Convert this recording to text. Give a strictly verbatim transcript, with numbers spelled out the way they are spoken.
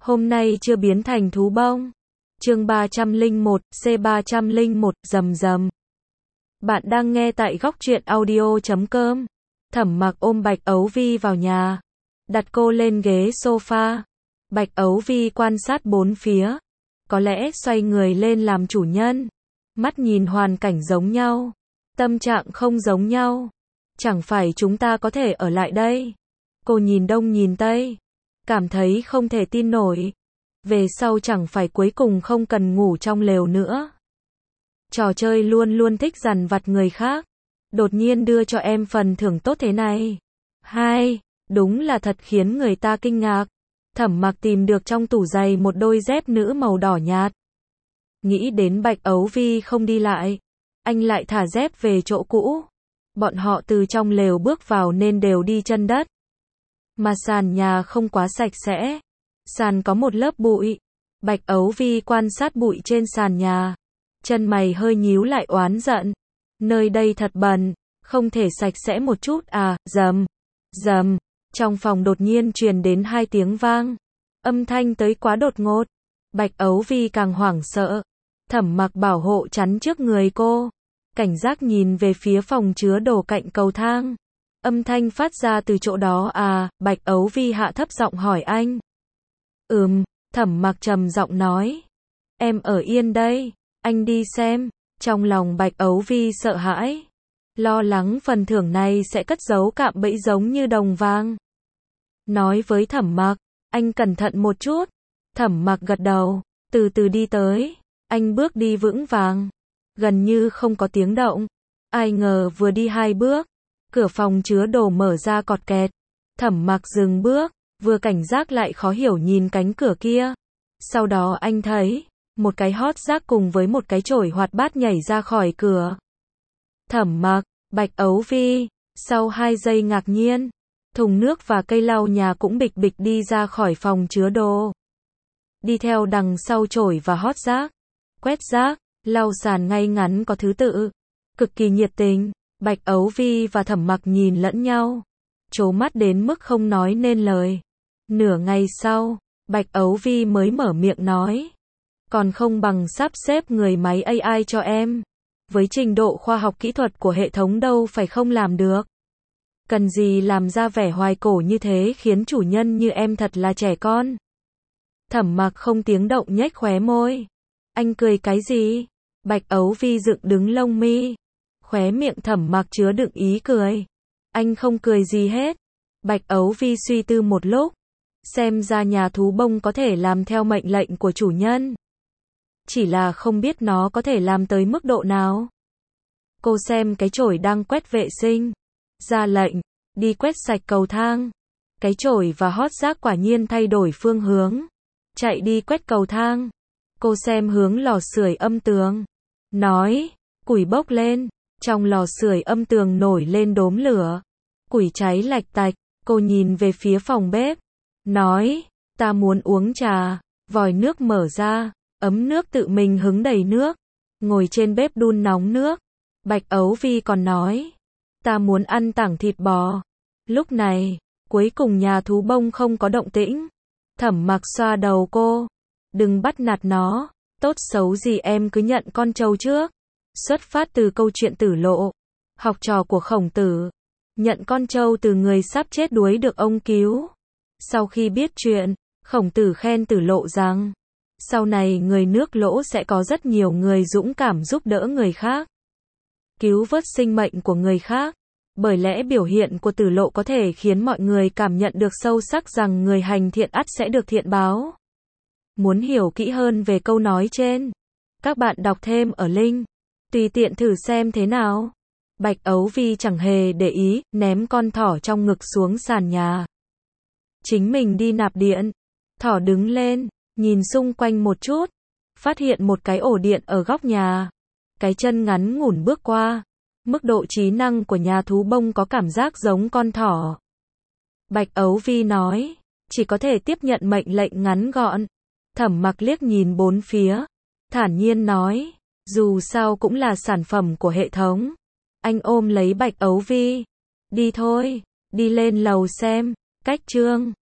Hôm nay chưa biến thành thú bông. Chương ba trăm lẻ một, C ba trăm lẻ một, rầm rầm. Bạn đang nghe tại góc truyện audio chấm com. Thẩm Mặc ôm Bạch Ấu Vi vào nhà, đặt cô lên ghế sofa. Bạch Ấu Vi quan sát bốn phía, có lẽ xoay người lên làm chủ nhân. Mắt nhìn hoàn cảnh giống nhau, tâm trạng không giống nhau. Chẳng phải chúng ta có thể ở lại đây? Cô nhìn đông nhìn tây, cảm thấy không thể tin nổi. Về sau chẳng phải cuối cùng không cần ngủ trong lều nữa. Trò chơi luôn luôn thích dằn vặt người khác, đột nhiên đưa cho em phần thưởng tốt thế này. Hai, đúng là thật khiến người ta kinh ngạc. Thẩm Mặc tìm được trong tủ giày một đôi dép nữ màu đỏ nhạt. Nghĩ đến Bạch Ấu Vi không đi lại, anh lại thả dép về chỗ cũ. Bọn họ từ trong lều bước vào nên đều đi chân đất. Mà sàn nhà không quá sạch sẽ, sàn có một lớp bụi. Bạch Ấu Vi quan sát bụi trên sàn nhà, chân mày hơi nhíu lại oán giận. Nơi đây thật bẩn, không thể sạch sẽ một chút à? Rầm, rầm. Trong phòng đột nhiên truyền đến hai tiếng vang. Âm thanh tới quá đột ngột. Bạch Ấu Vi càng hoảng sợ. Thẩm Mặc bảo hộ chắn trước người cô, cảnh giác nhìn về phía phòng chứa đồ cạnh cầu thang. Âm thanh phát ra từ chỗ đó à? Bạch Ấu Vi hạ thấp giọng hỏi anh. Ừm, Thẩm Mặc trầm giọng nói. Em ở yên đây, anh đi xem. Trong lòng Bạch Ấu Vi sợ hãi, lo lắng phần thưởng này sẽ cất giấu cạm bẫy giống như đồng vàng. Nói với Thẩm Mặc, anh cẩn thận một chút. Thẩm Mặc gật đầu, từ từ đi tới. Anh bước đi vững vàng, gần như không có tiếng động. Ai ngờ vừa đi hai bước, cửa phòng chứa đồ mở ra cọt kẹt. Thẩm Mặc dừng bước, vừa cảnh giác lại khó hiểu nhìn cánh cửa kia. Sau đó anh thấy một cái hót rác cùng với một cái chổi hoạt bát nhảy ra khỏi cửa. Thẩm Mặc, Bạch Ấu Vi, sau hai giây ngạc nhiên, thùng nước và cây lau nhà cũng bịch bịch đi ra khỏi phòng chứa đồ. Đi theo đằng sau chổi và hót rác, quét rác, lau sàn ngay ngắn có thứ tự, cực kỳ nhiệt tình. Bạch Ấu Vi và Thẩm Mặc nhìn lẫn nhau, trố mắt đến mức không nói nên lời. Nửa ngày sau, Bạch Ấu Vi mới mở miệng nói. Còn không bằng sắp xếp người máy a i cho em. Với trình độ khoa học kỹ thuật của hệ thống đâu phải không làm được. Cần gì làm ra vẻ hoài cổ như thế, khiến chủ nhân như em thật là trẻ con. Thẩm Mặc không tiếng động nhếch khóe môi. Anh cười cái gì? Bạch Ấu Vi dựng đứng lông mi. Khóe miệng Thẩm Mặc chứa đựng ý cười. Anh không cười gì hết. Bạch Ấu Vi suy tư một lúc. Xem ra nhà thú bông có thể làm theo mệnh lệnh của chủ nhân. Chỉ là không biết nó có thể làm tới mức độ nào. Cô xem cái chổi đang quét vệ sinh, ra lệnh, đi quét sạch cầu thang. Cái chổi và hót rác quả nhiên thay đổi phương hướng, chạy đi quét cầu thang. Cô xem hướng lò sưởi âm tường, nói, củi bốc lên. Trong lò sưởi âm tường nổi lên đốm lửa, củi cháy lạch tạch. Cô nhìn về phía phòng bếp, nói, ta muốn uống trà. Vòi nước mở ra, ấm nước tự mình hứng đầy nước, ngồi trên bếp đun nóng nước. Bạch Ấu Vi còn nói, ta muốn ăn tảng thịt bò. Lúc này, cuối cùng nhà thú bông không có động tĩnh. Thẩm Mặc xoa đầu cô, đừng bắt nạt nó, tốt xấu gì em cứ nhận con trâu trước. Xuất phát từ câu chuyện Tử Lộ, học trò của Khổng Tử, nhận con trâu từ người sắp chết đuối được ông cứu. Sau khi biết chuyện, Khổng Tử khen Tử Lộ rằng, sau này người nước Lỗ sẽ có rất nhiều người dũng cảm giúp đỡ người khác, cứu vớt sinh mệnh của người khác. Bởi lẽ biểu hiện của Tử Lộ có thể khiến mọi người cảm nhận được sâu sắc rằng người hành thiện ắt sẽ được thiện báo. Muốn hiểu kỹ hơn về câu nói trên, các bạn đọc thêm ở link, tùy tiện thử xem thế nào. Bạch Ấu Vi chẳng hề để ý, ném con thỏ trong ngực xuống sàn nhà. Chính mình đi nạp điện. Thỏ đứng lên, nhìn xung quanh một chút, phát hiện một cái ổ điện ở góc nhà. Cái chân ngắn ngủn bước qua. Mức độ trí năng của nhà thú bông có cảm giác giống con thỏ. Bạch Ấu Vi nói, chỉ có thể tiếp nhận mệnh lệnh ngắn gọn. Thẩm Mặc liếc nhìn bốn phía, thản nhiên nói, dù sao cũng là sản phẩm của hệ thống. Anh ôm lấy Bạch Ấu Vi, đi thôi, đi lên lầu xem. Cách chương